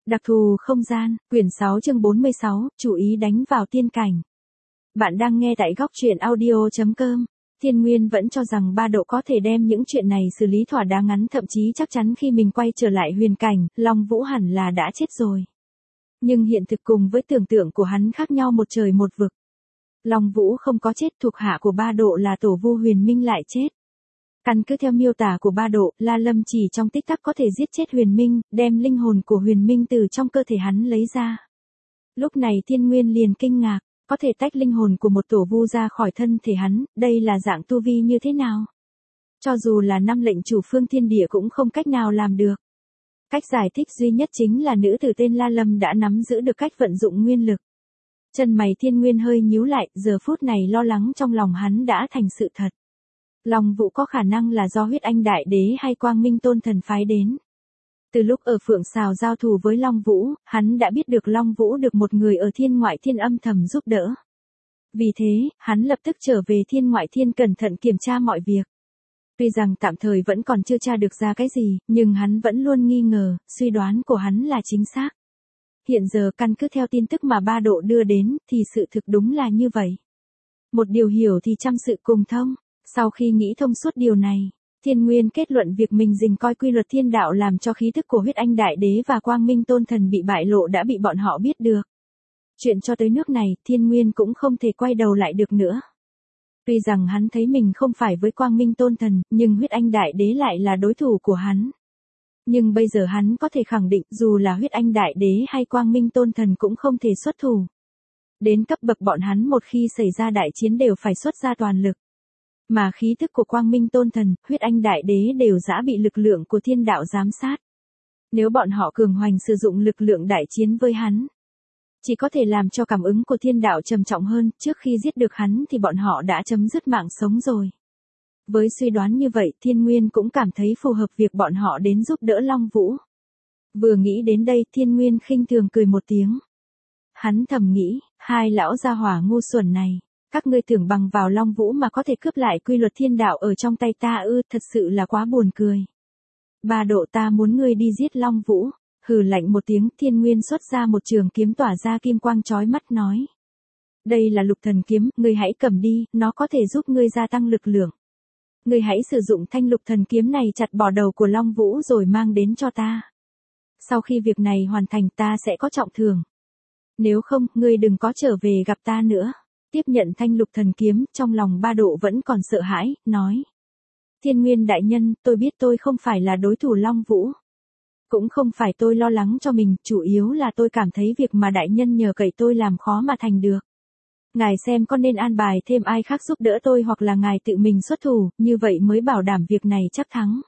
Đặc thù không gian, quyển 6 chương 46, chú ý đánh vào tiên cảnh. Bạn đang nghe tại góc truyện audio.com. Thiên Nguyên vẫn cho rằng Ba Độ có thể đem những chuyện này xử lý thỏa đáng, ngắn thậm chí chắc chắn khi mình quay trở lại huyền cảnh, Long Vũ hẳn là đã chết rồi. Nhưng hiện thực cùng với tưởng tượng của hắn khác nhau một trời một vực. Long Vũ không có chết, thuộc hạ của Ba Độ là Tổ Vu Huyền Minh lại chết. Căn cứ theo miêu tả của Ba Độ, La Lâm chỉ trong tích tắc có thể giết chết Huyền Minh, đem linh hồn của Huyền Minh từ trong cơ thể hắn lấy ra. Lúc này Thiên Nguyên liền kinh ngạc, có thể tách linh hồn của một tổ vu ra khỏi thân thể hắn, đây là dạng tu vi như thế nào? Cho dù là 5 lệnh chủ phương thiên địa cũng không cách nào làm được. Cách giải thích duy nhất chính là nữ tử tên La Lâm đã nắm giữ được cách vận dụng nguyên lực. Chân mày Thiên Nguyên hơi nhíu lại, giờ phút này lo lắng trong lòng hắn đã thành sự thật. Long Vũ có khả năng là do Huyết Anh Đại Đế hay Quang Minh Tôn Thần phái đến. Từ lúc ở Phượng Sào giao thủ với Long Vũ, hắn đã biết được Long Vũ được một người ở thiên ngoại thiên âm thầm giúp đỡ. Vì thế, hắn lập tức trở về thiên ngoại thiên cẩn thận kiểm tra mọi việc. Tuy rằng tạm thời vẫn còn chưa tra được ra cái gì, nhưng hắn vẫn luôn nghi ngờ, suy đoán của hắn là chính xác. Hiện giờ căn cứ theo tin tức mà Ba Độ đưa đến, thì sự thực đúng là như vậy. Một điều hiểu thì trăm sự cùng thông. Sau khi nghĩ thông suốt điều này, Thiên Nguyên kết luận việc mình dình coi quy luật thiên đạo làm cho khí thức của Huyết Anh Đại Đế và Quang Minh Tôn Thần bị bại lộ đã bị bọn họ biết được. Chuyện cho tới nước này, Thiên Nguyên cũng không thể quay đầu lại được nữa. Tuy rằng hắn thấy mình không phải với Quang Minh Tôn Thần, nhưng Huyết Anh Đại Đế lại là đối thủ của hắn. Nhưng bây giờ hắn có thể khẳng định dù là Huyết Anh Đại Đế hay Quang Minh Tôn Thần cũng không thể xuất thủ. Đến cấp bậc bọn hắn một khi xảy ra đại chiến đều phải xuất ra toàn lực. Mà khí thức của Quang Minh Tôn Thần, Huyết Anh Đại Đế đều đã bị lực lượng của thiên đạo giám sát. Nếu bọn họ cường hoành sử dụng lực lượng đại chiến với hắn, chỉ có thể làm cho cảm ứng của thiên đạo trầm trọng hơn, trước khi giết được hắn thì bọn họ đã chấm dứt mạng sống rồi. Với suy đoán như vậy, Thiên Nguyên cũng cảm thấy phù hợp việc bọn họ đến giúp đỡ Long Vũ. Vừa nghĩ đến đây, Thiên Nguyên khinh thường cười một tiếng. Hắn thầm nghĩ, hai lão gia hỏa ngu xuẩn này. Các ngươi tưởng bằng vào Long Vũ mà có thể cướp lại quy luật thiên đạo ở trong tay ta ư, thật sự là quá buồn cười. Ba Độ, ta muốn ngươi đi giết Long Vũ. Hừ lạnh một tiếng, Thiên Nguyên xuất ra một trường kiếm tỏa ra kim quang chói mắt nói. Đây là Lục Thần Kiếm, ngươi hãy cầm đi, nó có thể giúp ngươi gia tăng lực lượng. Ngươi hãy sử dụng thanh Lục Thần Kiếm này chặt bỏ đầu của Long Vũ rồi mang đến cho ta. Sau khi việc này hoàn thành ta sẽ có trọng thưởng. Nếu không, ngươi đừng có trở về gặp ta nữa. Tiếp nhận thanh Lục Thần Kiếm, trong lòng Ba Độ vẫn còn sợ hãi, nói. Thiên Nguyên đại nhân, tôi biết tôi không phải là đối thủ Long Vũ. Cũng không phải tôi lo lắng cho mình, chủ yếu là tôi cảm thấy việc mà đại nhân nhờ cậy tôi làm khó mà thành được. Ngài xem có nên an bài thêm ai khác giúp đỡ tôi hoặc là ngài tự mình xuất thủ, như vậy mới bảo đảm việc này chắc thắng.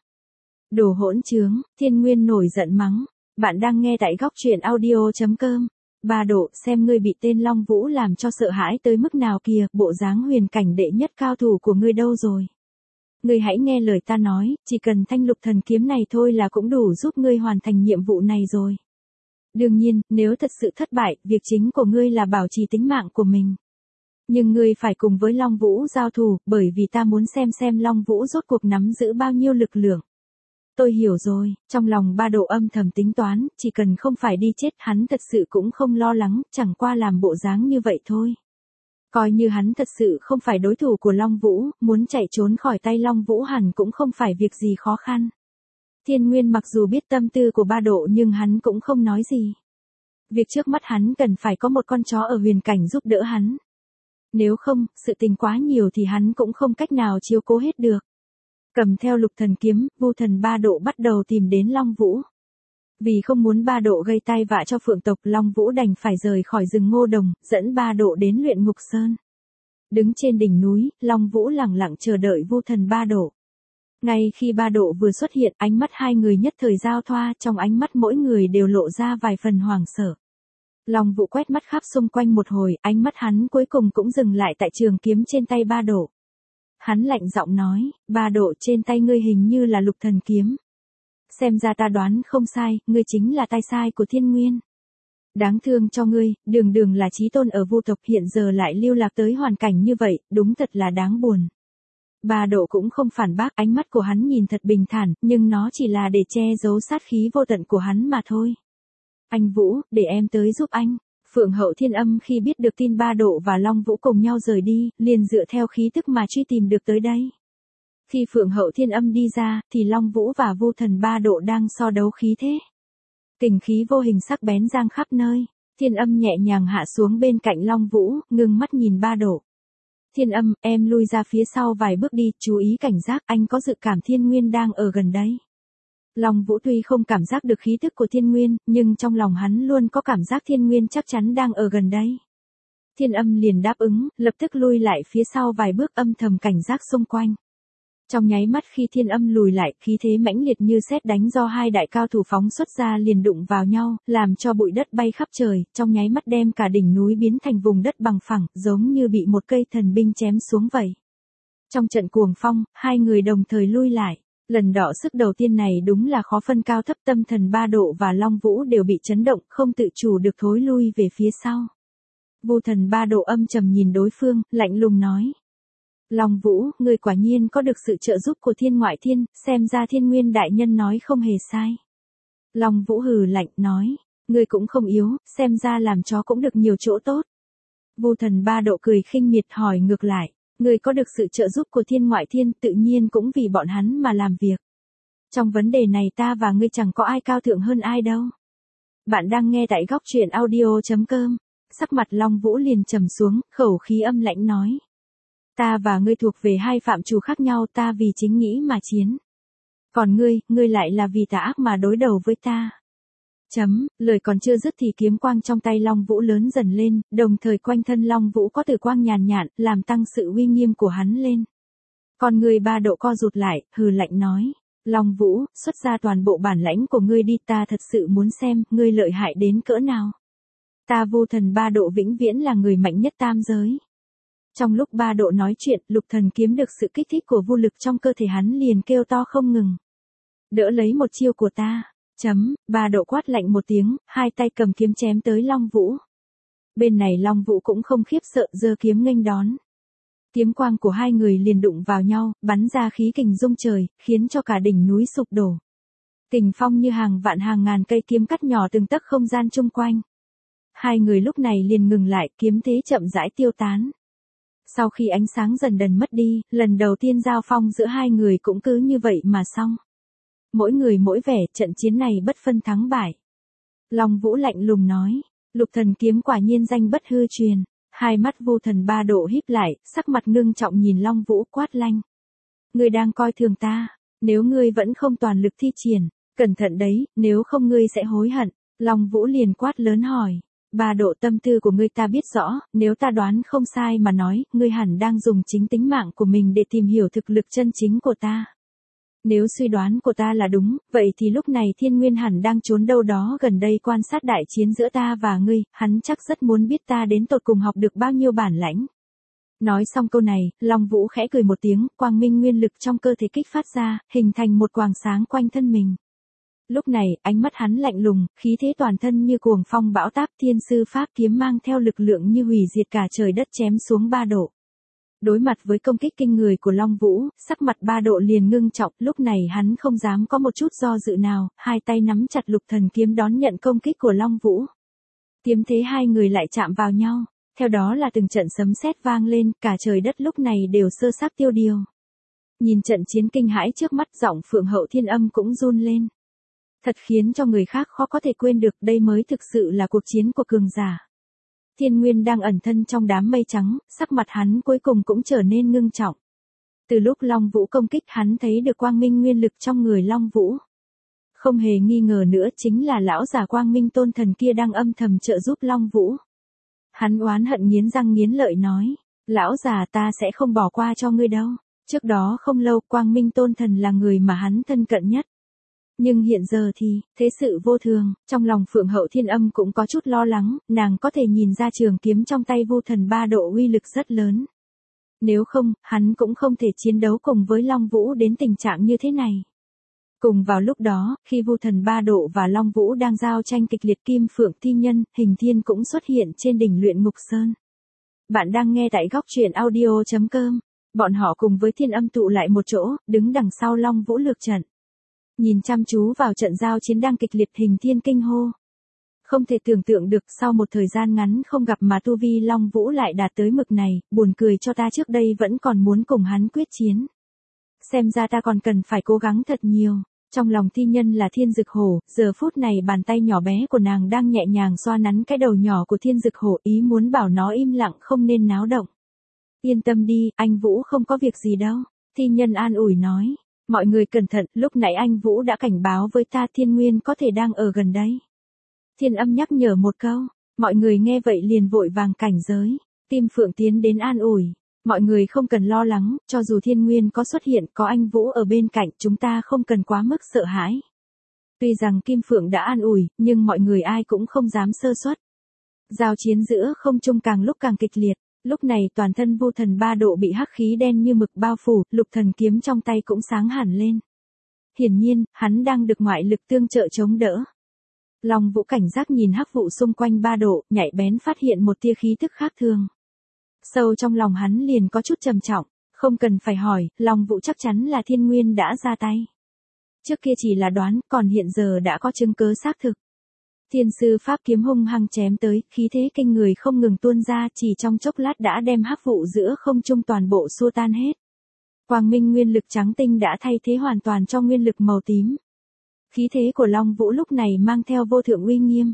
Đồ hỗn trướng, Thiên Nguyên nổi giận mắng. Bạn đang nghe tại góc truyện audio.com. Ba Độ, xem ngươi bị tên Long Vũ làm cho sợ hãi tới mức nào kìa, bộ dáng huyền cảnh đệ nhất cao thủ của ngươi đâu rồi? Ngươi hãy nghe lời ta nói, chỉ cần thanh Lục Thần Kiếm này thôi là cũng đủ giúp ngươi hoàn thành nhiệm vụ này rồi. Đương nhiên, nếu thật sự thất bại, việc chính của ngươi là bảo trì tính mạng của mình. Nhưng ngươi phải cùng với Long Vũ giao thủ, bởi vì ta muốn xem Long Vũ rốt cuộc nắm giữ bao nhiêu lực lượng. Tôi hiểu rồi, trong lòng Ba Độ âm thầm tính toán, chỉ cần không phải đi chết hắn thật sự cũng không lo lắng, chẳng qua làm bộ dáng như vậy thôi. Coi như hắn thật sự không phải đối thủ của Long Vũ, muốn chạy trốn khỏi tay Long Vũ hẳn cũng không phải việc gì khó khăn. Thiên Nguyên mặc dù biết tâm tư của Ba Độ nhưng hắn cũng không nói gì. Việc trước mắt hắn cần phải có một con chó ở huyền cảnh giúp đỡ hắn. Nếu không, sự tình quá nhiều thì hắn cũng không cách nào chiếu cố hết được. Cầm theo Lục Thần Kiếm, Vu Thần Ba Độ bắt đầu tìm đến Long Vũ. Vì không muốn Ba Độ gây tai vạ cho Phượng tộc, Long Vũ đành phải rời khỏi rừng Ngô Đồng, dẫn Ba Độ đến Luyện Ngục Sơn. Đứng trên đỉnh núi, Long Vũ lẳng lặng chờ đợi Vu Thần Ba Độ. Ngay khi Ba Độ vừa xuất hiện, ánh mắt hai người nhất thời giao thoa, trong ánh mắt mỗi người đều lộ ra vài phần hoảng sợ. Long Vũ quét mắt khắp xung quanh một hồi, ánh mắt hắn cuối cùng cũng dừng lại tại trường kiếm trên tay Ba Độ. Hắn lạnh giọng nói, Ba Độ, trên tay ngươi hình như là Lục Thần Kiếm. Xem ra ta đoán không sai, ngươi chính là tay sai của Thiên Nguyên. Đáng thương cho ngươi, đường đường là chí tôn ở Vu tộc hiện giờ lại lưu lạc tới hoàn cảnh như vậy, đúng thật là đáng buồn. Ba Độ cũng không phản bác, ánh mắt của hắn nhìn thật bình thản, nhưng nó chỉ là để che giấu sát khí vô tận của hắn mà thôi. Anh Vũ, để em tới giúp anh. Phượng Hậu Thiên Âm khi biết được tin Ba Độ và Long Vũ cùng nhau rời đi, liền dựa theo khí tức mà truy tìm được tới đây. Khi Phượng Hậu Thiên Âm đi ra, thì Long Vũ và Vu Thần Ba Độ đang so đấu khí thế. Kình khí vô hình sắc bén giang khắp nơi. Thiên Âm nhẹ nhàng hạ xuống bên cạnh Long Vũ, ngưng mắt nhìn Ba Độ. Thiên Âm, em lui ra phía sau vài bước đi, chú ý cảnh giác, anh có dự cảm Thiên Nguyên đang ở gần đấy. Long Vũ tuy không cảm giác được khí tức của Thiên Nguyên, nhưng trong lòng hắn luôn có cảm giác Thiên Nguyên chắc chắn đang ở gần đấy. Thiên Âm liền đáp ứng, lập tức lui lại phía sau vài bước âm thầm cảnh giác xung quanh. Trong nháy mắt khi Thiên Âm lùi lại, khí thế mãnh liệt như sét đánh do hai đại cao thủ phóng xuất ra liền đụng vào nhau, làm cho bụi đất bay khắp trời, trong nháy mắt đem cả đỉnh núi biến thành vùng đất bằng phẳng, giống như bị một cây thần binh chém xuống vậy. Trong trận cuồng phong, hai người đồng thời lui lại. Lần đọ sức đầu tiên này đúng là khó phân cao thấp, tâm thần Ba Độ và Long Vũ đều bị chấn động, không tự chủ được thối lui về phía sau. Vu Thần Ba Độ âm trầm nhìn đối phương, lạnh lùng nói. Long Vũ, ngươi quả nhiên có được sự trợ giúp của Thiên Ngoại Thiên, xem ra Thiên Nguyên đại nhân nói không hề sai. Long Vũ hừ lạnh nói, ngươi cũng không yếu, xem ra làm chó cũng được nhiều chỗ tốt. Vu Thần Ba Độ cười khinh miệt hỏi ngược lại. Ngươi có được sự trợ giúp của Thiên Ngoại Thiên, tự nhiên cũng vì bọn hắn mà làm việc. Trong vấn đề này ta và ngươi chẳng có ai cao thượng hơn ai đâu. Bạn đang nghe tại góc truyện audio.com. Sắc mặt Long Vũ liền trầm xuống, khẩu khí âm lãnh nói. Ta và ngươi thuộc về hai phạm trù khác nhau, ta vì chính nghĩ mà chiến. Còn ngươi lại là vì tà ác mà đối đầu với ta. Lời còn chưa dứt thì kiếm quang trong tay Long Vũ lớn dần lên, đồng thời quanh thân Long Vũ có tử quang nhàn nhạt, làm tăng sự uy nghiêm của hắn lên. Còn người Ba Độ co rụt lại, hừ lạnh nói. Long Vũ, xuất ra toàn bộ bản lãnh của ngươi đi, ta thật sự muốn xem, ngươi lợi hại đến cỡ nào. Ta Vu Thần Ba Độ vĩnh viễn là người mạnh nhất tam giới. Trong lúc Ba Độ nói chuyện, Lục Thần kiếm được sự kích thích của vô lực trong cơ thể hắn liền kêu to không ngừng. Đỡ lấy một chiêu của ta. Ba Độ quát lạnh một tiếng, hai tay cầm kiếm chém tới Long Vũ. Bên này Long Vũ cũng không khiếp sợ, giơ kiếm nghênh đón. Kiếm quang của hai người liền đụng vào nhau, bắn ra khí kình rung trời, khiến cho cả đỉnh núi sụp đổ. Kình phong như hàng vạn hàng ngàn cây kiếm cắt nhỏ từng tấc không gian chung quanh. Hai người lúc này liền ngừng lại, kiếm thế chậm rãi tiêu tán. Sau khi ánh sáng dần dần mất đi, lần đầu tiên giao phong giữa hai người cũng cứ như vậy mà xong. Mỗi người mỗi vẻ, trận chiến này bất phân thắng bại. Long Vũ lạnh lùng nói, Lục Thần kiếm quả nhiên danh bất hư truyền. Hai mắt Vu Thần Ba Độ híp lại, sắc mặt ngưng trọng nhìn Long Vũ quát lanh. Ngươi đang coi thường ta, nếu ngươi vẫn không toàn lực thi triển, cẩn thận đấy, nếu không ngươi sẽ hối hận. Long Vũ liền quát lớn hỏi, Ba Độ, tâm tư của ngươi ta biết rõ, nếu ta đoán không sai mà nói, ngươi hẳn đang dùng chính tính mạng của mình để tìm hiểu thực lực chân chính của ta. Nếu suy đoán của ta là đúng, vậy thì lúc này Thiên Nguyên hẳn đang trốn đâu đó gần đây quan sát đại chiến giữa ta và ngươi, hắn chắc rất muốn biết ta đến tột cùng học được bao nhiêu bản lãnh. Nói xong câu này, Long Vũ khẽ cười một tiếng, quang minh nguyên lực trong cơ thể kích phát ra, hình thành một quầng sáng quanh thân mình. Lúc này, ánh mắt hắn lạnh lùng, khí thế toàn thân như cuồng phong bão táp, thiên sư pháp kiếm mang theo lực lượng như hủy diệt cả trời đất chém xuống Ba Độ. Đối mặt với công kích kinh người của Long Vũ, sắc mặt Ba Độ liền ngưng trọng, lúc này hắn không dám có một chút do dự nào, hai tay nắm chặt Lục Thần kiếm đón nhận công kích của Long Vũ. Kiếm thế hai người lại chạm vào nhau, theo đó là từng trận sấm sét vang lên, cả trời đất lúc này đều sơ xác tiêu điều. Nhìn trận chiến kinh hãi trước mắt, giọng Phượng Hậu Thiên Âm cũng run lên. Thật khiến cho người khác khó có thể quên được, đây mới thực sự là cuộc chiến của cường giả. Thiên Nguyên đang ẩn thân trong đám mây trắng, sắc mặt hắn cuối cùng cũng trở nên ngưng trọng. Từ lúc Long Vũ công kích hắn thấy được quang minh nguyên lực trong người Long Vũ. Không hề nghi ngờ nữa chính là lão già quang minh tôn thần kia đang âm thầm trợ giúp Long Vũ. Hắn oán hận nghiến răng nghiến lợi nói, lão già ta sẽ không bỏ qua cho ngươi đâu. Trước đó không lâu quang minh tôn thần là người mà hắn thân cận nhất. Nhưng hiện giờ thì, thế sự vô thường, trong lòng Phượng Hậu Thiên Âm cũng có chút lo lắng, nàng có thể nhìn ra trường kiếm trong tay Vu Thần Ba Độ uy lực rất lớn. Nếu không, hắn cũng không thể chiến đấu cùng với Long Vũ đến tình trạng như thế này. Cùng vào lúc đó, khi Vu Thần Ba Độ và Long Vũ đang giao tranh kịch liệt, Kim Phượng Thi Nhân, Hình Thiên cũng xuất hiện trên đỉnh Luyện Ngục Sơn. Bạn đang nghe tại góc truyện audio.com. Bọn họ cùng với Thiên Âm tụ lại một chỗ, đứng đằng sau Long Vũ lược trận. Nhìn chăm chú vào trận giao chiến đang kịch liệt, Hình Thiên kinh hô. Không thể tưởng tượng được sau một thời gian ngắn không gặp mà tu vi Long Vũ lại đạt tới mực này, buồn cười cho ta trước đây vẫn còn muốn cùng hắn quyết chiến. Xem ra ta còn cần phải cố gắng thật nhiều. Trong lòng thi nhân là Thiên Dực Hổ, giờ phút này bàn tay nhỏ bé của nàng đang nhẹ nhàng xoa nắn cái đầu nhỏ của Thiên Dực Hổ, ý muốn bảo nó im lặng không nên náo động. Yên tâm đi, anh Vũ không có việc gì đâu. Thi nhân an ủi nói. Mọi người cẩn thận, lúc nãy anh Vũ đã cảnh báo với ta Thiên Nguyên có thể đang ở gần đây. Thiên Âm nhắc nhở một câu, mọi người nghe vậy liền vội vàng cảnh giới. Tim Phượng tiến đến an ủi. Mọi người không cần lo lắng, cho dù Thiên Nguyên có xuất hiện, có anh Vũ ở bên cạnh, chúng ta không cần quá mức sợ hãi. Tuy rằng Kim Phượng đã an ủi, nhưng mọi người ai cũng không dám sơ suất. Giao chiến giữa không trung càng lúc càng kịch liệt. Lúc này toàn thân Vu Thần 3 độ bị hắc khí đen như mực bao phủ, lục thần kiếm trong tay cũng sáng hẳn lên. Hiển nhiên, hắn đang được ngoại lực tương trợ chống đỡ. Long Vũ cảnh giác nhìn hắc vụ xung quanh 3 độ, nhạy bén phát hiện một tia khí tức khác thường. Sâu trong lòng hắn liền có chút trầm trọng, không cần phải hỏi, Long Vũ chắc chắn là Thiên Nguyên đã ra tay. Trước kia chỉ là đoán, còn hiện giờ đã có chứng cứ xác thực. Thiên sư pháp kiếm hung hăng chém tới, khí thế kinh người không ngừng tuôn ra, chỉ trong chốc lát đã đem hắc vụ giữa không trung toàn bộ xua tan hết. Quang minh nguyên lực trắng tinh đã thay thế hoàn toàn cho nguyên lực màu tím. Khí thế của Long Vũ lúc này mang theo vô thượng uy nghiêm.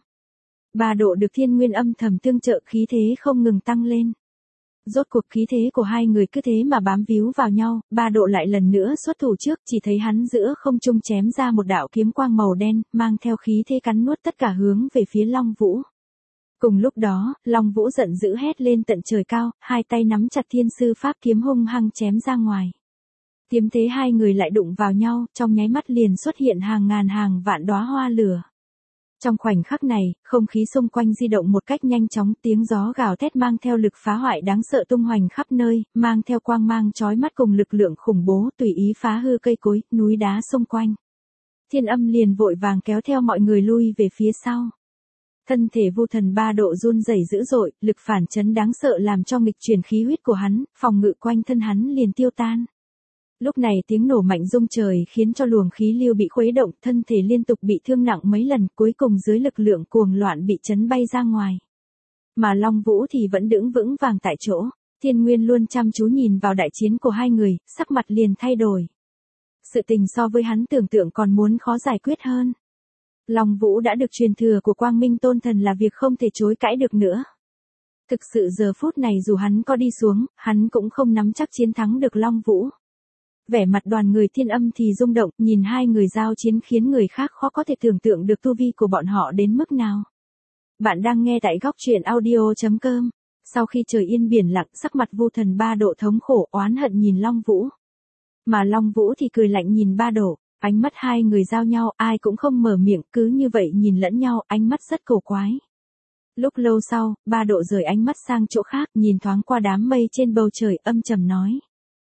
3 độ được Thiên Nguyên âm thầm tương trợ, khí thế không ngừng tăng lên. Rốt cuộc khí thế của hai người cứ thế mà bám víu vào nhau, 3 độ lại lần nữa xuất thủ trước, chỉ thấy hắn giữa không trung chém ra một đạo kiếm quang màu đen, mang theo khí thế cắn nuốt tất cả hướng về phía Long Vũ. Cùng lúc đó, Long Vũ giận dữ hét lên tận trời cao, hai tay nắm chặt thiên sư pháp kiếm hung hăng chém ra ngoài. Tiếm thế hai người lại đụng vào nhau, trong nháy mắt liền xuất hiện hàng ngàn hàng vạn đóa hoa lửa. Trong khoảnh khắc này, không khí xung quanh di động một cách nhanh chóng, tiếng gió gào thét mang theo lực phá hoại đáng sợ tung hoành khắp nơi, mang theo quang mang chói mắt cùng lực lượng khủng bố tùy ý phá hư cây cối, núi đá xung quanh. Thiên Âm liền vội vàng kéo theo mọi người lui về phía sau. Thân thể Vu Thần 3 độ run rẩy dữ dội, lực phản chấn đáng sợ làm cho nghịch chuyển khí huyết của hắn, phòng ngự quanh thân hắn liền tiêu tan. Lúc này tiếng nổ mạnh rung trời khiến cho luồng khí lưu bị khuấy động, thân thể liên tục bị thương nặng mấy lần, cuối cùng dưới lực lượng cuồng loạn bị chấn bay ra ngoài. Mà Long Vũ thì vẫn đứng vững vàng tại chỗ, Thiên Nguyên luôn chăm chú nhìn vào đại chiến của hai người, sắc mặt liền thay đổi. Sự tình so với hắn tưởng tượng còn muốn khó giải quyết hơn. Long Vũ đã được truyền thừa của Quang Minh Tôn Thần là việc không thể chối cãi được nữa. Thực sự giờ phút này dù hắn có đi xuống, hắn cũng không nắm chắc chiến thắng được Long Vũ. Vẻ mặt đoàn người Thiên Âm thì rung động, nhìn hai người giao chiến khiến người khác khó có thể tưởng tượng được tu vi của bọn họ đến mức nào. Bạn đang nghe tại góc truyện audio.com. Sau khi trời yên biển lặng, sắc mặt Vu Thần 3 độ thống khổ oán hận nhìn Long Vũ. Mà Long Vũ thì cười lạnh nhìn 3 độ, ánh mắt hai người giao nhau, ai cũng không mở miệng, cứ như vậy nhìn lẫn nhau, ánh mắt rất cổ quái. Lúc lâu sau, 3 độ rời ánh mắt sang chỗ khác, nhìn thoáng qua đám mây trên bầu trời, âm trầm nói.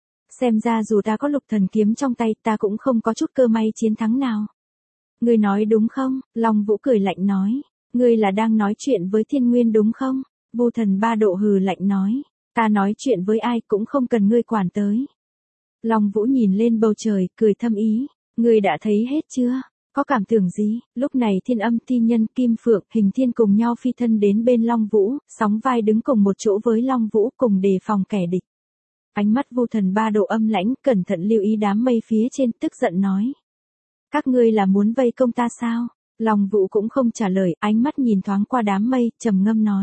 Xem ra dù ta có lục thần kiếm trong tay, ta cũng không có chút cơ may chiến thắng nào. Ngươi nói đúng không? Long Vũ cười lạnh nói. Ngươi là đang nói chuyện với Thiên Nguyên đúng không? Vu Thần 3 độ hừ lạnh nói. Ta nói chuyện với ai cũng không cần ngươi quản tới. Long Vũ nhìn lên bầu trời, cười thâm ý. Ngươi đã thấy hết chưa? Có cảm tưởng gì? Lúc này Thiên Âm, Thi Nhân, Kim Phượng, Hình Thiên cùng nhau phi thân đến bên Long Vũ, sóng vai đứng cùng một chỗ với Long Vũ cùng đề phòng kẻ địch. Ánh mắt Vu Thần 3 độ âm lãnh, cẩn thận lưu ý đám mây phía trên, tức giận nói. Các ngươi là muốn vây công ta sao? Long Vũ cũng không trả lời, ánh mắt nhìn thoáng qua đám mây, trầm ngâm nói.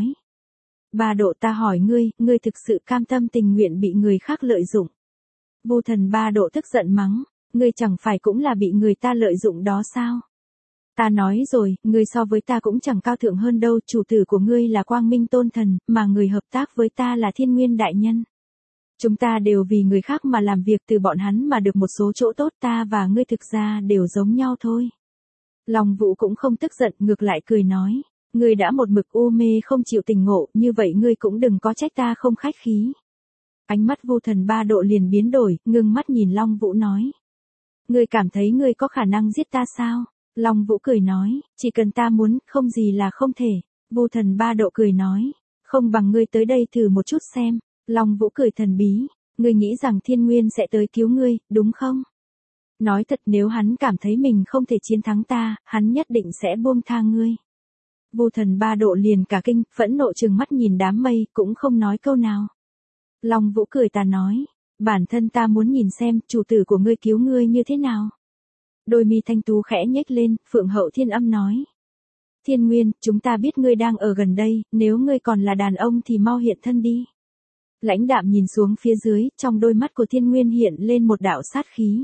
3 độ ta hỏi ngươi thực sự cam tâm tình nguyện bị người khác lợi dụng. Vu Thần 3 độ tức giận mắng, ngươi chẳng phải cũng là bị người ta lợi dụng đó sao? Ta nói rồi, ngươi so với ta cũng chẳng cao thượng hơn đâu, chủ tử của ngươi là Quang Minh Tôn Thần, mà người hợp tác với ta là Thiên Nguyên Đại Nhân. Chúng ta đều vì người khác mà làm việc, từ bọn hắn mà được một số chỗ tốt, ta và ngươi thực ra đều giống nhau thôi. Long Vũ cũng không tức giận, ngược lại cười nói, ngươi đã một mực u mê không chịu tỉnh ngộ, như vậy ngươi cũng đừng có trách ta không khách khí. Ánh mắt Vu Thần 3 độ liền biến đổi, ngưng mắt nhìn Long Vũ nói. Ngươi cảm thấy ngươi có khả năng giết ta sao? Long Vũ cười nói, chỉ cần ta muốn, không gì là không thể. Vu Thần 3 độ cười nói, không bằng ngươi tới đây thử một chút xem. Long Vũ cười thần bí, ngươi nghĩ rằng Thiên Nguyên sẽ tới cứu ngươi, đúng không? Nói thật, nếu hắn cảm thấy mình không thể chiến thắng ta, hắn nhất định sẽ buông tha ngươi. Vu Thần Ba Độ liền cả kinh, phẫn nộ trừng mắt nhìn đám mây, cũng không nói câu nào. Long Vũ cười ta nói, bản thân ta muốn nhìn xem, chủ tử của ngươi cứu ngươi như thế nào. Đôi mi thanh tú khẽ nhếch lên, Phượng Hậu Thiên Âm nói. Thiên Nguyên, chúng ta biết ngươi đang ở gần đây, nếu ngươi còn là đàn ông thì mau hiện thân đi. Lãnh đạm nhìn xuống phía dưới, trong đôi mắt của Thiên Nguyên hiện lên một đạo sát khí.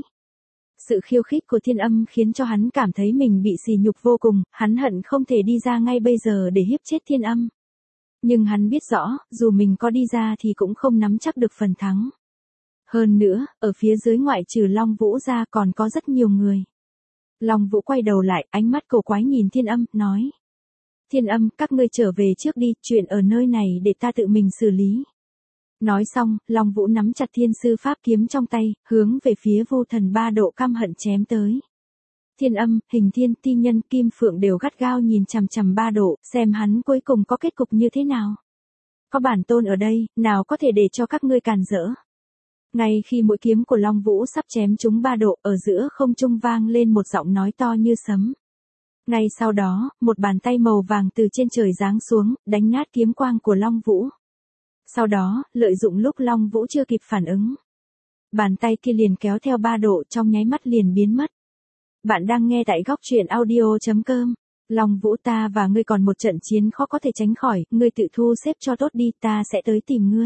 Sự khiêu khích của Thiên Âm khiến cho hắn cảm thấy mình bị sỉ nhục vô cùng, hắn hận không thể đi ra ngay bây giờ để hiếp chết Thiên Âm. Nhưng hắn biết rõ, dù mình có đi ra thì cũng không nắm chắc được phần thắng. Hơn nữa, ở phía dưới ngoại trừ Long Vũ ra còn có rất nhiều người. Long Vũ quay đầu lại, ánh mắt cổ quái nhìn Thiên Âm, nói. Thiên Âm, các ngươi trở về trước đi, chuyện ở nơi này để ta tự mình xử lý. Nói xong, Long Vũ nắm chặt Thiên Sư Pháp kiếm trong tay, hướng về phía Vu Thần Ba Độ căm hận chém tới. Thiên Âm, Hình Thiên, Ti Nhân, Kim Phượng đều gắt gao nhìn chằm chằm Ba Độ, xem hắn cuối cùng có kết cục như thế nào. Có bản tôn ở đây, nào có thể để cho các ngươi cản rỡ. Ngay khi mũi kiếm của Long Vũ sắp chém trúng Ba Độ, ở giữa không trung vang lên một giọng nói to như sấm. Ngay sau đó, một bàn tay màu vàng từ trên trời giáng xuống, đánh nát kiếm quang của Long Vũ. Sau đó, lợi dụng lúc Long Vũ chưa kịp phản ứng, bàn tay kia liền kéo theo Ba Độ trong nháy mắt liền biến mất. Bạn đang nghe tại góc truyện audio.com. Long Vũ, ta và ngươi còn một trận chiến khó có thể tránh khỏi, ngươi tự thu xếp cho tốt đi, ta sẽ tới tìm ngươi.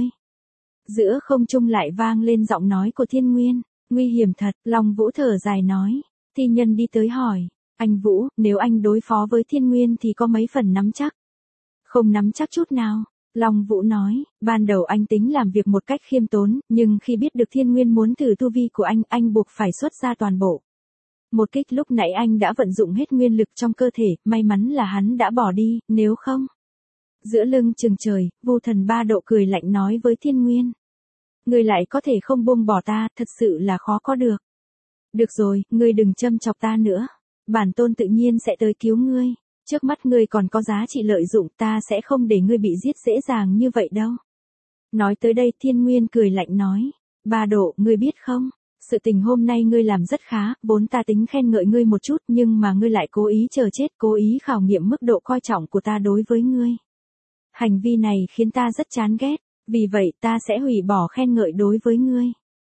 Giữa không trung lại vang lên giọng nói của Thiên Nguyên, nguy hiểm thật, Long Vũ thở dài nói. Thi Nhân đi tới hỏi, anh Vũ, nếu anh đối phó với Thiên Nguyên thì có mấy phần nắm chắc? Không nắm chắc chút nào. Long Vũ nói, ban đầu anh tính làm việc một cách khiêm tốn, nhưng khi biết được Thiên Nguyên muốn thử tu vi của anh buộc phải xuất ra toàn bộ. Một kích lúc nãy anh đã vận dụng hết nguyên lực trong cơ thể, may mắn là hắn đã bỏ đi, nếu không. Giữa lưng chừng trời, Vu Thần Ba Độ cười lạnh nói với Thiên Nguyên. Ngươi lại có thể không buông bỏ ta, thật sự là khó có được. Được rồi, ngươi đừng châm chọc ta nữa. Bản tôn tự nhiên sẽ tới cứu ngươi. Trước mắt ngươi còn có giá trị lợi dụng, ta sẽ không để ngươi bị giết dễ dàng như vậy đâu. Nói tới đây Thiên Nguyên cười lạnh nói. Ba Độ, ngươi biết không? Sự tình hôm nay ngươi làm rất khá, vốn ta tính khen ngợi ngươi một chút nhưng mà ngươi lại cố ý chờ chết, cố ý khảo nghiệm mức độ coi trọng của ta đối với ngươi. Hành vi này khiến ta rất chán ghét, vì vậy ta sẽ hủy bỏ khen ngợi đối với ngươi.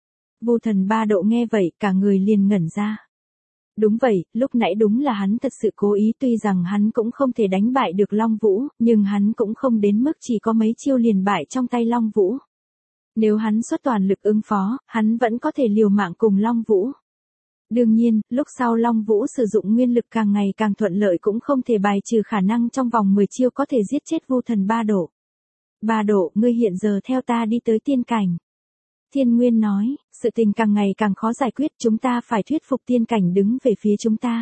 Vu Thần Ba Độ nghe vậy, cả người liền ngẩn ra. Đúng vậy, lúc nãy đúng là hắn thật sự cố ý, tuy rằng hắn cũng không thể đánh bại được Long Vũ, nhưng hắn cũng không đến mức chỉ có mấy chiêu liền bại trong tay Long Vũ. Nếu hắn xuất toàn lực ứng phó, hắn vẫn có thể liều mạng cùng Long Vũ. Đương nhiên, lúc sau Long Vũ sử dụng nguyên lực càng ngày càng thuận lợi cũng không thể bài trừ khả năng trong vòng 10 chiêu có thể giết chết Vu Thần Ba Độ. Ba Độ, ngươi hiện giờ theo ta đi tới tiên cảnh. Thiên Nguyên nói, sự tình càng ngày càng khó giải quyết, chúng ta phải thuyết phục tiên cảnh đứng về phía chúng ta.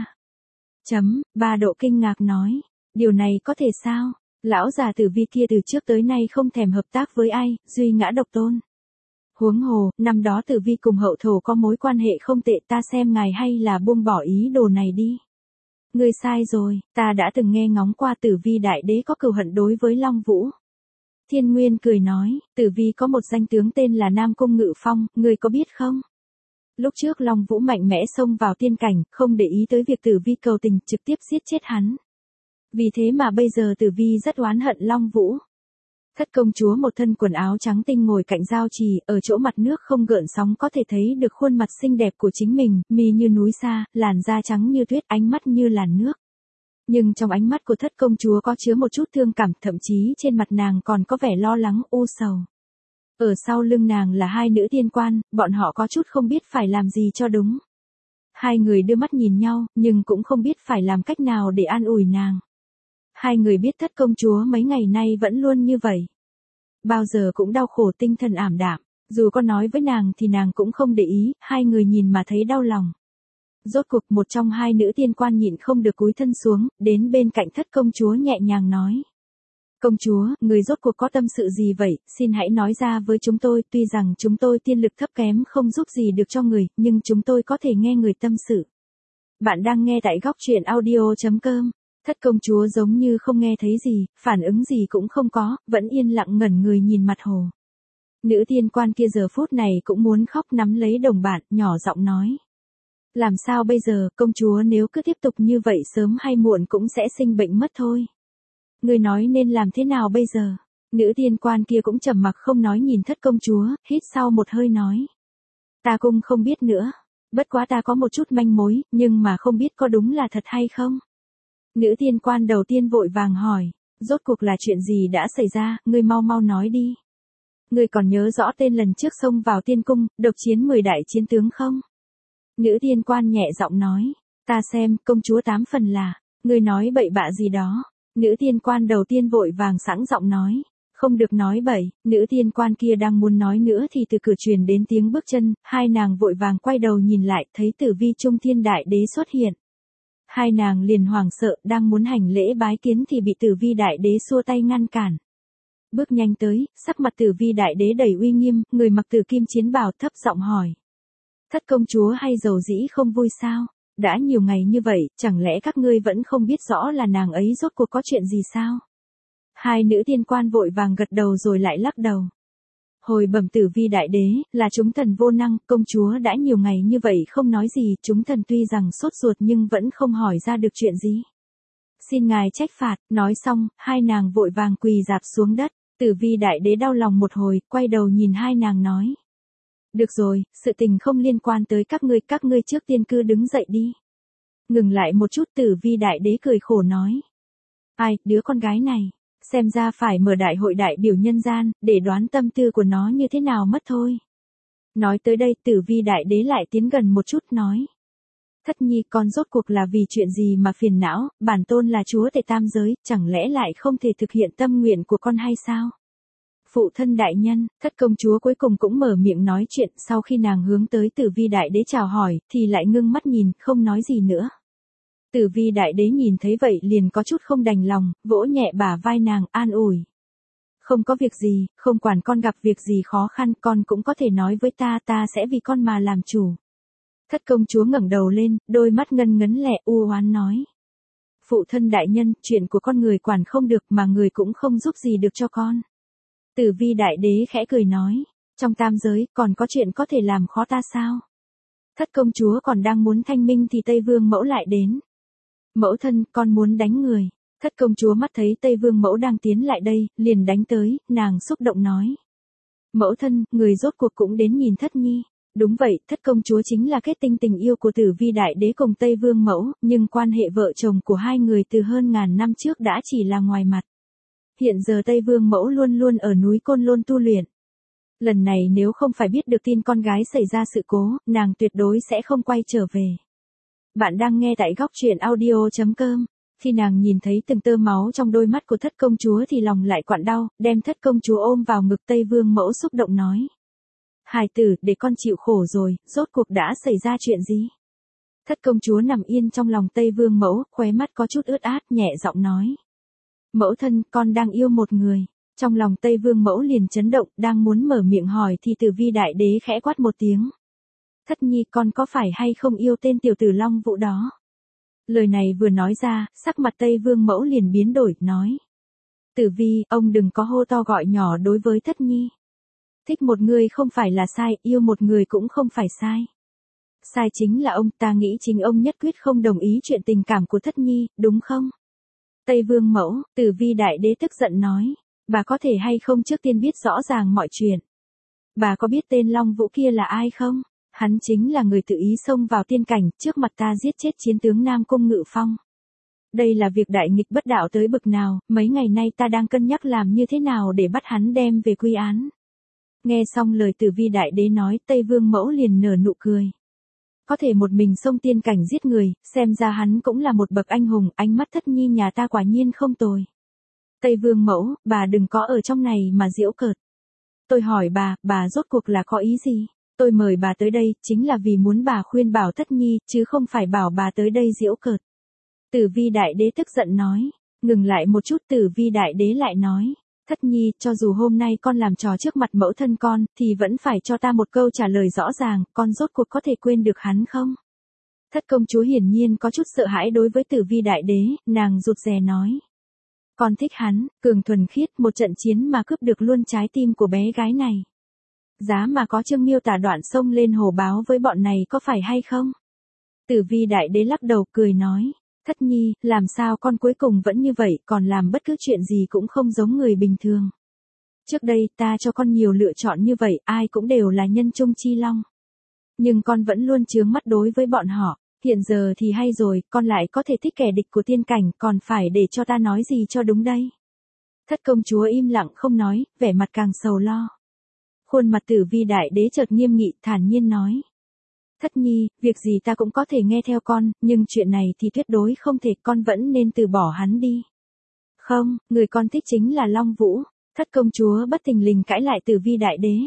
Ba Độ kinh ngạc nói, điều này có thể sao? Lão già Tử Vi kia từ trước tới nay không thèm hợp tác với ai, duy ngã độc tôn. Huống hồ, năm đó Tử Vi cùng Hậu Thổ có mối quan hệ không tệ, ta xem ngài hay là buông bỏ ý đồ này đi. Ngươi sai rồi, ta đã từng nghe ngóng qua Tử Vi đại đế có cừu hận đối với Long Vũ. Thiên Nguyên cười nói, Tử Vi có một danh tướng tên là Nam Cung Ngự Phong, ngươi có biết không? Lúc trước Long Vũ mạnh mẽ xông vào tiên cảnh, không để ý tới việc Tử Vi cầu tình, trực tiếp giết chết hắn. Vì thế mà bây giờ Tử Vi rất oán hận Long Vũ. Thất công chúa một thân quần áo trắng tinh ngồi cạnh giao trì, ở chỗ mặt nước không gợn sóng có thể thấy được khuôn mặt xinh đẹp của chính mình, mi như núi xa, làn da trắng như tuyết, ánh mắt như làn nước. Nhưng trong ánh mắt của thất công chúa có chứa một chút thương cảm, thậm chí trên mặt nàng còn có vẻ lo lắng, u sầu. Ở sau lưng nàng là hai nữ tiên quan, bọn họ có chút không biết phải làm gì cho đúng. Hai người đưa mắt nhìn nhau, nhưng cũng không biết phải làm cách nào để an ủi nàng. Hai người biết thất công chúa mấy ngày nay vẫn luôn như vậy. Bao giờ cũng đau khổ, tinh thần ảm đạm, dù có nói với nàng thì nàng cũng không để ý, hai người nhìn mà thấy đau lòng. Rốt cuộc một trong hai nữ tiên quan nhịn không được cúi thân xuống, đến bên cạnh thất công chúa nhẹ nhàng nói. Công chúa, người rốt cuộc có tâm sự gì vậy, xin hãy nói ra với chúng tôi, tuy rằng chúng tôi tiên lực thấp kém không giúp gì được cho người, nhưng chúng tôi có thể nghe người tâm sự. Bạn đang nghe tại góc truyện audio.com. Thất công chúa giống như không nghe thấy gì, phản ứng gì cũng không có, vẫn yên lặng ngẩn người nhìn mặt hồ. Nữ tiên quan kia giờ phút này cũng muốn khóc, nắm lấy đồng bạn, nhỏ giọng nói. Làm sao bây giờ, công chúa, nếu cứ tiếp tục như vậy sớm hay muộn cũng sẽ sinh bệnh mất thôi. Ngươi nói nên làm thế nào bây giờ? Nữ tiên quan kia cũng trầm mặc không nói nhìn thất công chúa, hít sau một hơi nói. Ta cũng không biết nữa. Bất quá ta có một chút manh mối, nhưng mà không biết có đúng là thật hay không. Nữ tiên quan đầu tiên vội vàng hỏi. Rốt cuộc là chuyện gì đã xảy ra, ngươi mau mau nói đi. Ngươi còn nhớ rõ tên lần trước xông vào tiên cung, độc chiến 10 đại chiến tướng không? Nữ tiên quan nhẹ giọng nói. Ta xem, công chúa 8 phần là. Ngươi nói bậy bạ gì đó. Nữ tiên quan đầu tiên vội vàng sẵn giọng nói. Không được nói bậy, nữ tiên quan kia đang muốn nói nữa thì từ cửa truyền đến tiếng bước chân, hai nàng vội vàng quay đầu nhìn lại, thấy Tử Vi Trung Thiên Đại Đế xuất hiện. Hai nàng liền hoảng sợ, đang muốn hành lễ bái kiến thì bị Tử Vi Đại Đế xua tay ngăn cản. Bước nhanh tới, sắc mặt Tử Vi Đại Đế đầy uy nghiêm, người mặc tử kim chiến bào thấp giọng hỏi. Thất công chúa hay giàu dĩ không vui sao? Đã nhiều ngày như vậy, chẳng lẽ các ngươi vẫn không biết rõ là nàng ấy rốt cuộc có chuyện gì sao? Hai nữ tiên quan vội vàng gật đầu rồi lại lắc đầu. Hồi bẩm Tử Vi Đại Đế, là chúng thần vô năng, công chúa đã nhiều ngày như vậy không nói gì, chúng thần tuy rằng sốt ruột nhưng vẫn không hỏi ra được chuyện gì. Xin ngài trách phạt, nói xong, hai nàng vội vàng quỳ rạp xuống đất, Tử Vi Đại Đế đau lòng một hồi, quay đầu nhìn hai nàng nói. Được rồi, sự tình không liên quan tới các ngươi trước tiên cứ đứng dậy đi. Ngừng lại một chút Tử Vi Đại Đế cười khổ nói. Ai, đứa con gái này. Xem ra phải mở đại hội đại biểu nhân gian, để đoán tâm tư của nó như thế nào mất thôi. Nói tới đây Tử Vi Đại Đế lại tiến gần một chút nói. Thất nhi con rốt cuộc là vì chuyện gì mà phiền não, bản tôn là chúa tể tam giới, chẳng lẽ lại không thể thực hiện tâm nguyện của con hay sao? Phụ thân đại nhân, thất công chúa cuối cùng cũng mở miệng nói chuyện, sau khi nàng hướng tới Tử Vi Đại Đế chào hỏi, thì lại ngưng mắt nhìn, không nói gì nữa. Tử Vi Đại Đế nhìn thấy vậy liền có chút không đành lòng, vỗ nhẹ bả vai nàng, an ủi. Không có việc gì, không quản con gặp việc gì khó khăn, con cũng có thể nói với ta, ta sẽ vì con mà làm chủ. Thất công chúa ngẩng đầu lên, đôi mắt ngân ngấn lệ u oán nói. Phụ thân đại nhân, chuyện của con người quản không được mà người cũng không giúp gì được cho con. Tử Vi Đại Đế khẽ cười nói, trong tam giới còn có chuyện có thể làm khó ta sao? Thất công chúa còn đang muốn thanh minh thì Tây Vương Mẫu lại đến. Mẫu thân, con muốn đánh người. Thất công chúa mắt thấy Tây Vương Mẫu đang tiến lại đây, liền đánh tới, nàng xúc động nói. Mẫu thân, người rốt cuộc cũng đến nhìn thất nhi. Đúng vậy, thất công chúa chính là kết tinh tình yêu của Tử Vi Đại Đế cùng Tây Vương Mẫu, nhưng quan hệ vợ chồng của hai người từ hơn ngàn năm trước đã chỉ là ngoài mặt. Hiện giờ Tây Vương Mẫu luôn luôn ở núi Côn Lôn tu luyện. Lần này nếu không phải biết được tin con gái xảy ra sự cố, nàng tuyệt đối sẽ không quay trở về. Bạn đang nghe tại góc truyện audio.com. Khi nàng nhìn thấy từng tơ máu trong đôi mắt của thất công chúa thì lòng lại quặn đau, đem thất công chúa ôm vào ngực. Tây Vương Mẫu xúc động nói. Hài tử, để con chịu khổ rồi, rốt cuộc đã xảy ra chuyện gì? Thất công chúa nằm yên trong lòng Tây Vương Mẫu, khóe mắt có chút ướt át, nhẹ giọng nói. Mẫu thân, con đang yêu một người. Trong lòng Tây Vương Mẫu liền chấn động, đang muốn mở miệng hỏi thì Tử Vi Đại Đế khẽ quát một tiếng. Thất nhi, con có phải hay không yêu tên tiểu tử Long Vũ đó? Lời này vừa nói ra, sắc mặt Tây Vương Mẫu liền biến đổi, nói. Tử Vi, ông đừng có hô to gọi nhỏ đối với thất nhi. Thích một người không phải là sai, yêu một người cũng không phải sai. Sai chính là ông, ta nghĩ chính ông nhất quyết không đồng ý chuyện tình cảm của thất nhi, đúng không? Tây Vương Mẫu, Tử Vi Đại Đế tức giận nói. Bà có thể hay không trước tiên biết rõ ràng mọi chuyện? Bà có biết tên Long Vũ kia là ai không? Hắn chính là người tự ý xông vào tiên cảnh, trước mặt ta giết chết chiến tướng Nam Cung Ngự Phong. Đây là việc đại nghịch bất đạo tới bực nào, mấy ngày nay ta đang cân nhắc làm như thế nào để bắt hắn đem về quy án. Nghe xong lời Tử Vi Đại Đế nói, Tây Vương Mẫu liền nở nụ cười. Có thể một mình xông tiên cảnh giết người, xem ra hắn cũng là một bậc anh hùng, ánh mắt thất nhi nhà ta quả nhiên không tồi. Tây Vương Mẫu, bà đừng có ở trong này mà giễu cợt. Tôi hỏi bà rốt cuộc là có ý gì? Tôi mời bà tới đây, chính là vì muốn bà khuyên bảo thất nhi, chứ không phải bảo bà tới đây giễu cợt. Tử Vi Đại Đế tức giận nói. Ngừng lại một chút Tử Vi Đại Đế lại nói. Thất nhi, cho dù hôm nay con làm trò trước mặt mẫu thân con, thì vẫn phải cho ta một câu trả lời rõ ràng, con rốt cuộc có thể quên được hắn không? Thất công chúa hiển nhiên có chút sợ hãi đối với Tử Vi Đại Đế, nàng rụt rè nói. Con thích hắn, cường thuần khiết, một trận chiến mà cướp được luôn trái tim của bé gái này. Giá mà có chương miêu tả đoạn xông lên hồ báo với bọn này có phải hay không? Tử Vi Đại Đế lắc đầu cười nói. Thất nhi, làm sao con cuối cùng vẫn như vậy, còn làm bất cứ chuyện gì cũng không giống người bình thường. Trước đây ta cho con nhiều lựa chọn như vậy, ai cũng đều là nhân trung chi long. Nhưng con vẫn luôn chướng mắt đối với bọn họ, hiện giờ thì hay rồi, con lại có thể thích kẻ địch của tiên cảnh, còn phải để cho ta nói gì cho đúng đây. Thất công chúa im lặng không nói, vẻ mặt càng sầu lo. Khuôn mặt Tử Vi đại đế chợt nghiêm nghị, thản nhiên nói. Thất nhi, việc gì ta cũng có thể nghe theo con, nhưng chuyện này thì tuyệt đối không thể, con vẫn nên từ bỏ hắn đi. Không, người con thích chính là Long Vũ. Thất công chúa bất thình lình cãi lại Tử Vi đại đế.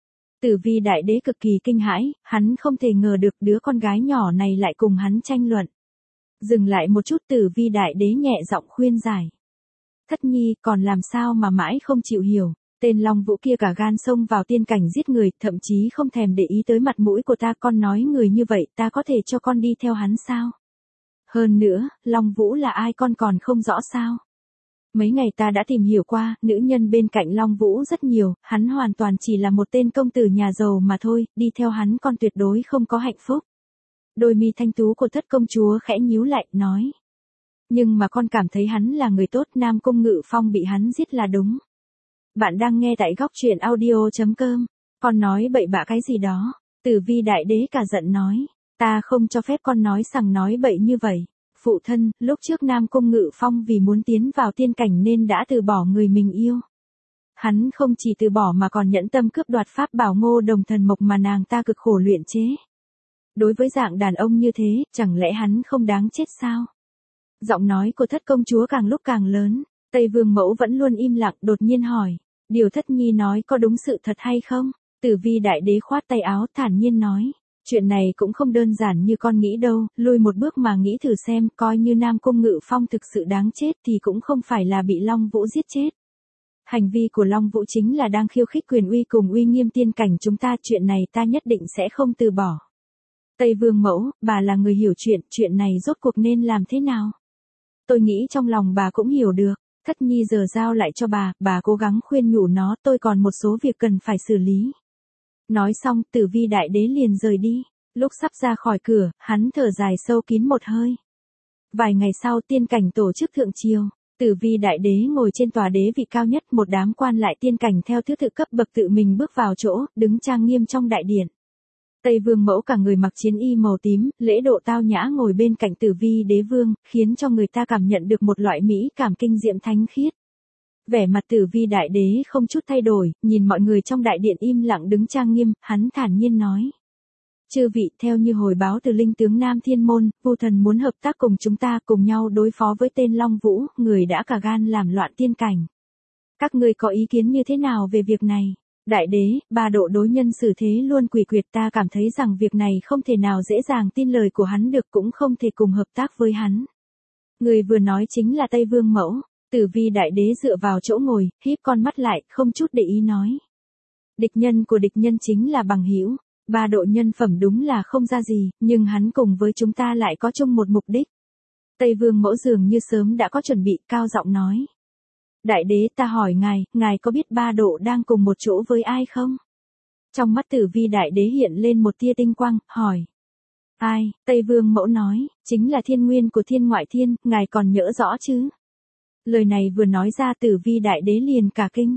Tử Vi đại đế cực kỳ kinh hãi, hắn không thể ngờ được đứa con gái nhỏ này lại cùng hắn tranh luận. Dừng lại một chút, Tử Vi đại đế nhẹ giọng khuyên giải. Thất nhi, còn làm sao mà mãi không chịu hiểu, tên Long Vũ kia cả gan xông vào tiên cảnh giết người, thậm chí không thèm để ý tới mặt mũi của ta, con nói người như vậy ta có thể cho con đi theo hắn sao? Hơn nữa, Long Vũ là ai con còn không rõ sao? Mấy ngày ta đã tìm hiểu qua, nữ nhân bên cạnh Long Vũ rất nhiều, hắn hoàn toàn chỉ là một tên công tử nhà giàu mà thôi, đi theo hắn con tuyệt đối không có hạnh phúc. Đôi mi thanh tú của thất công chúa khẽ nhíu lại, nói. Nhưng mà con cảm thấy hắn là người tốt, Nam Cung Ngự Phong bị hắn giết là đúng. Bạn đang nghe tại góc truyện audio.com, con nói bậy bạ cái gì đó, Tử Vi đại đế cả giận nói, ta không cho phép con nói sằng nói bậy như vậy. Phụ thân, lúc trước Nam Cung Ngự Phong vì muốn tiến vào tiên cảnh nên đã từ bỏ người mình yêu. Hắn không chỉ từ bỏ mà còn nhẫn tâm cướp đoạt pháp bảo Ngô Đồng Thần Mộc mà nàng ta cực khổ luyện chế. Đối với dạng đàn ông như thế, chẳng lẽ hắn không đáng chết sao? Giọng nói của thất công chúa càng lúc càng lớn, Tây Vương Mẫu vẫn luôn im lặng, đột nhiên hỏi, điều thất nhi nói có đúng sự thật hay không? Tử Vi đại đế khoát tay áo, thản nhiên nói. Chuyện này cũng không đơn giản như con nghĩ đâu, lùi một bước mà nghĩ thử xem, coi như Nam Cung Ngự Phong thực sự đáng chết thì cũng không phải là bị Long Vũ giết chết. Hành vi của Long Vũ chính là đang khiêu khích quyền uy cùng uy nghiêm tiên cảnh chúng ta, chuyện này ta nhất định sẽ không từ bỏ. Tây Vương Mẫu, bà là người hiểu chuyện này rốt cuộc nên làm thế nào? Tôi nghĩ trong lòng bà cũng hiểu được, Thất nhi giờ giao lại cho bà cố gắng khuyên nhủ nó, tôi còn một số việc cần phải xử lý. Nói xong, Tử Vi đại đế liền rời đi. Lúc sắp ra khỏi cửa, hắn thở dài sâu kín một hơi. Vài ngày sau, tiên cảnh tổ chức thượng triều. Tử Vi đại đế ngồi trên tòa đế vị cao nhất, một đám quan lại tiên cảnh theo thứ tự cấp bậc tự mình bước vào chỗ, đứng trang nghiêm trong đại điện. Tây Vương Mẫu cả người mặc chiến y màu tím, lễ độ tao nhã ngồi bên cạnh Tử Vi đế vương, khiến cho người ta cảm nhận được một loại mỹ cảm kinh diệm thánh khiết. Vẻ mặt Tử Vi đại đế không chút thay đổi, nhìn mọi người trong đại điện im lặng đứng trang nghiêm, hắn thản nhiên nói. Chư vị, theo như hồi báo từ linh tướng Nam Thiên Môn, Vu Thần muốn hợp tác cùng chúng ta, cùng nhau đối phó với tên Long Vũ, người đã cả gan làm loạn tiên cảnh. Các ngươi có ý kiến như thế nào về việc này? Đại đế, ba độ đối nhân xử thế luôn quỷ quyệt, ta cảm thấy rằng việc này không thể nào dễ dàng tin lời của hắn được, cũng không thể cùng hợp tác với hắn. Người vừa nói chính là Tây Vương Mẫu. Tử Vi đại đế dựa vào chỗ ngồi, híp con mắt lại, không chút để ý nói. Địch nhân của địch nhân chính là bằng hữu. Ba độ nhân phẩm đúng là không ra gì, nhưng hắn cùng với chúng ta lại có chung một mục đích. Tây Vương Mẫu dường như sớm đã có chuẩn bị, cao giọng nói. Đại đế, ta hỏi ngài có biết ba độ đang cùng một chỗ với ai không? Trong mắt Tử Vi đại đế hiện lên một tia tinh quang, hỏi. Ai? Tây Vương Mẫu nói, chính là Thiên Nguyên của Thiên Ngoại Thiên, ngài còn nhớ rõ chứ? Lời này vừa nói ra, Tử Vi đại đế liền cả kinh.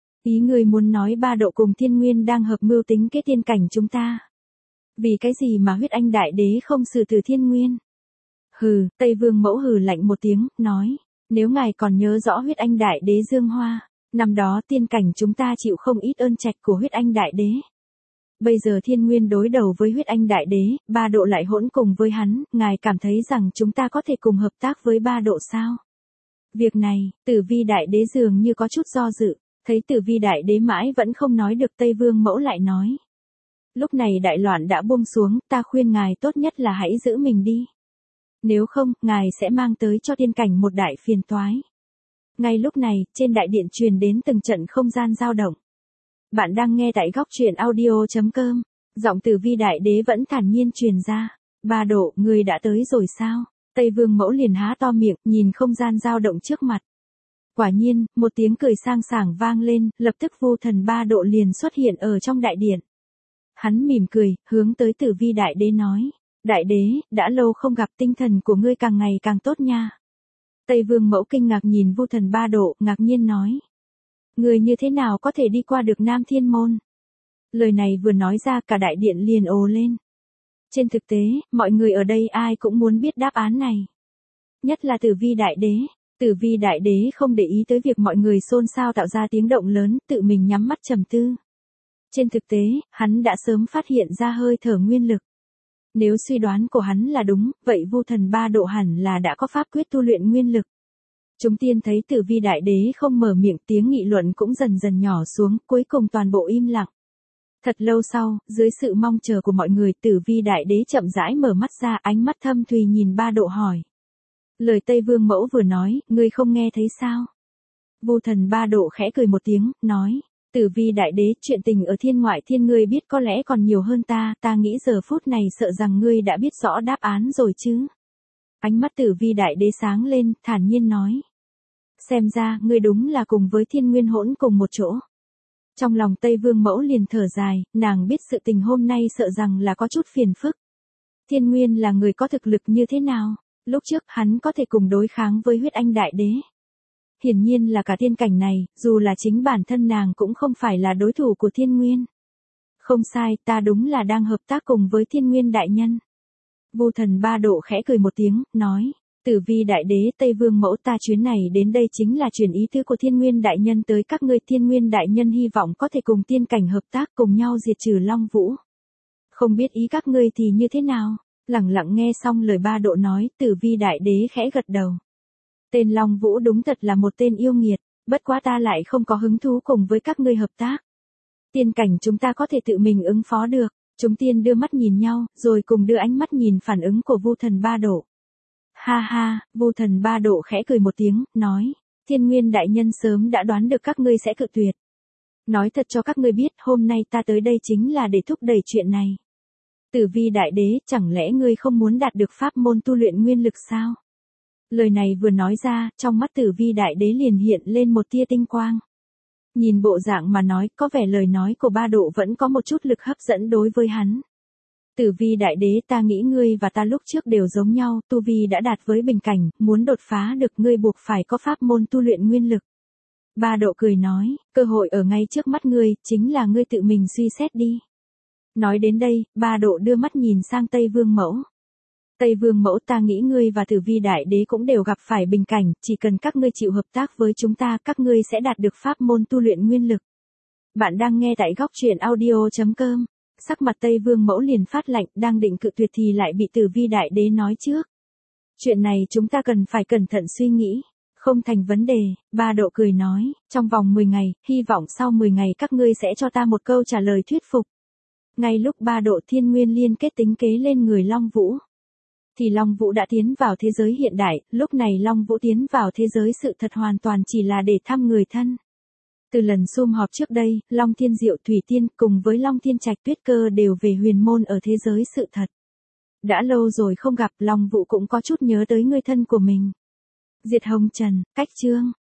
Ý người muốn nói ba độ cùng Thiên Nguyên đang hợp mưu tính kết tiên cảnh chúng ta. Vì cái gì mà Huyết Anh đại đế không xử tử Thiên Nguyên? Hừ, Tây Vương Mẫu hừ lạnh một tiếng, nói. Nếu ngài còn nhớ rõ Huyết Anh đại đế Dương Hoa, năm đó tiên cảnh chúng ta chịu không ít ơn trạch của Huyết Anh đại đế. Bây giờ Thiên Nguyên đối đầu với Huyết Anh đại đế, ba độ lại hỗn cùng với hắn, ngài cảm thấy rằng chúng ta có thể cùng hợp tác với ba độ sao? Việc này, Tử Vi đại đế dường như có chút do dự, thấy Tử Vi đại đế mãi vẫn không nói được, Tây Vương Mẫu lại nói. Lúc này đại loạn đã buông xuống, ta khuyên ngài tốt nhất là hãy giữ mình đi. Nếu không, ngài sẽ mang tới cho tiên cảnh một đại phiền toái. Ngay lúc này, trên đại điện truyền đến từng trận không gian dao động. Bạn đang nghe tại góc truyện audio.com, giọng Tử Vi đại đế vẫn thản nhiên truyền ra. Ba độ, người đã tới rồi sao? Tây Vương Mẫu liền há to miệng, nhìn không gian dao động trước mặt. Quả nhiên, một tiếng cười sang sảng vang lên, lập tức Vu Thần ba độ liền xuất hiện ở trong đại điện. Hắn mỉm cười, hướng tới Tử Vi đại đế nói. Đại đế, đã lâu không gặp, tinh thần của ngươi càng ngày càng tốt nha. Tây Vương Mẫu kinh ngạc nhìn Vu Thần Ba Độ, ngạc nhiên nói. Ngươi như thế nào có thể đi qua được Nam Thiên Môn? Lời này vừa nói ra cả đại điện liền ồ lên. Trên thực tế, mọi người ở đây ai cũng muốn biết đáp án này. Nhất là Tử Vi Đại Đế. Tử Vi Đại Đế không để ý tới việc mọi người xôn xao tạo ra tiếng động lớn, tự mình nhắm mắt trầm tư. Trên thực tế, hắn đã sớm phát hiện ra hơi thở nguyên lực. Nếu suy đoán của hắn là đúng, vậy Vu Thần Ba Độ hẳn là đã có pháp quyết tu luyện nguyên lực. Chúng tiên thấy Tử Vi Đại Đế không mở miệng, tiếng nghị luận cũng dần dần nhỏ xuống, cuối cùng toàn bộ im lặng. Thật lâu sau, dưới sự mong chờ của mọi người, Tử Vi Đại Đế chậm rãi mở mắt ra, ánh mắt thâm thùy nhìn Ba Độ hỏi. Lời Tây Vương Mẫu vừa nói, ngươi không nghe thấy sao? Vu Thần Ba Độ khẽ cười một tiếng, nói. Tử Vi Đại Đế, chuyện tình ở thiên ngoại thiên ngươi biết có lẽ còn nhiều hơn ta nghĩ giờ phút này sợ rằng ngươi đã biết rõ đáp án rồi chứ. Ánh mắt Tử Vi Đại Đế sáng lên, thản nhiên nói. Xem ra, ngươi đúng là cùng với Thiên Nguyên hỗn cùng một chỗ. Trong lòng Tây Vương Mẫu liền thở dài, nàng biết sự tình hôm nay sợ rằng là có chút phiền phức. Thiên Nguyên là người có thực lực như thế nào? Lúc trước hắn có thể cùng đối kháng với Huyết Anh Đại Đế. Hiển nhiên là cả tiên cảnh này, dù là chính bản thân nàng cũng không phải là đối thủ của Thiên Nguyên. Không sai, ta đúng là đang hợp tác cùng với Thiên Nguyên Đại Nhân. Vu Thần Ba Độ khẽ cười một tiếng, nói. Tử Vi Đại Đế, Tây Vương Mẫu, ta chuyến này đến đây chính là truyền ý tứ của Thiên Nguyên Đại Nhân tới các ngươi. Thiên Nguyên Đại Nhân hy vọng có thể cùng tiên cảnh hợp tác cùng nhau diệt trừ Long Vũ. Không biết ý các ngươi thì như thế nào? Lẳng lặng nghe xong lời Ba Độ nói, Tử Vi Đại Đế khẽ gật đầu. Tên Long Vũ đúng thật là một tên yêu nghiệt, bất quá ta lại không có hứng thú cùng với các ngươi hợp tác. Tiên cảnh chúng ta có thể tự mình ứng phó được. Chúng tiên đưa mắt nhìn nhau, rồi cùng đưa ánh mắt nhìn phản ứng của Vu Thần Ba Độ. Ha ha, Vu Thần Ba Độ khẽ cười một tiếng, nói. Thiên Nguyên Đại Nhân sớm đã đoán được các ngươi sẽ cự tuyệt. Nói thật cho các ngươi biết, hôm nay ta tới đây chính là để thúc đẩy chuyện này. Tử Vi Đại Đế, chẳng lẽ ngươi không muốn đạt được pháp môn tu luyện nguyên lực sao? Lời này vừa nói ra, trong mắt Tử Vi Đại Đế liền hiện lên một tia tinh quang. Nhìn bộ dạng mà nói, có vẻ lời nói của Ba Độ vẫn có một chút lực hấp dẫn đối với hắn. Tử Vi Đại Đế, ta nghĩ ngươi và ta lúc trước đều giống nhau, tu vi đã đạt với bình cảnh, muốn đột phá được ngươi buộc phải có pháp môn tu luyện nguyên lực. Ba Độ cười nói, cơ hội ở ngay trước mắt ngươi, chính là ngươi tự mình suy xét đi. Nói đến đây, Ba Độ đưa mắt nhìn sang Tây Vương Mẫu. Tây Vương Mẫu, ta nghĩ ngươi và Tử Vi Đại Đế cũng đều gặp phải bình cảnh, chỉ cần các ngươi chịu hợp tác với chúng ta, các ngươi sẽ đạt được pháp môn tu luyện nguyên lực. Bạn đang nghe tại góc truyện audio.com. Sắc mặt Tây Vương Mẫu liền phát lạnh, đang định cự tuyệt thì lại bị Tử Vi Đại Đế nói trước. Chuyện này chúng ta cần phải cẩn thận suy nghĩ. Không thành vấn đề, Ba Độ cười nói, trong vòng 10 ngày, hy vọng sau 10 ngày các ngươi sẽ cho ta một câu trả lời thuyết phục. Ngay lúc Ba Độ Thiên Nguyên liên kết tính kế lên người Long Vũ. Thì Long Vũ đã tiến vào thế giới hiện đại, lúc này Long Vũ tiến vào thế giới sự thật hoàn toàn chỉ là để thăm người thân. Từ lần sum họp trước đây, Long Thiên Diệu, Thủy Tiên cùng với Long Thiên Trạch, Tuyết Cơ đều về huyền môn ở thế giới sự thật. Đã lâu rồi không gặp, Long Vũ cũng có chút nhớ tới người thân của mình. Diệt Hồng Trần, Cách Chương.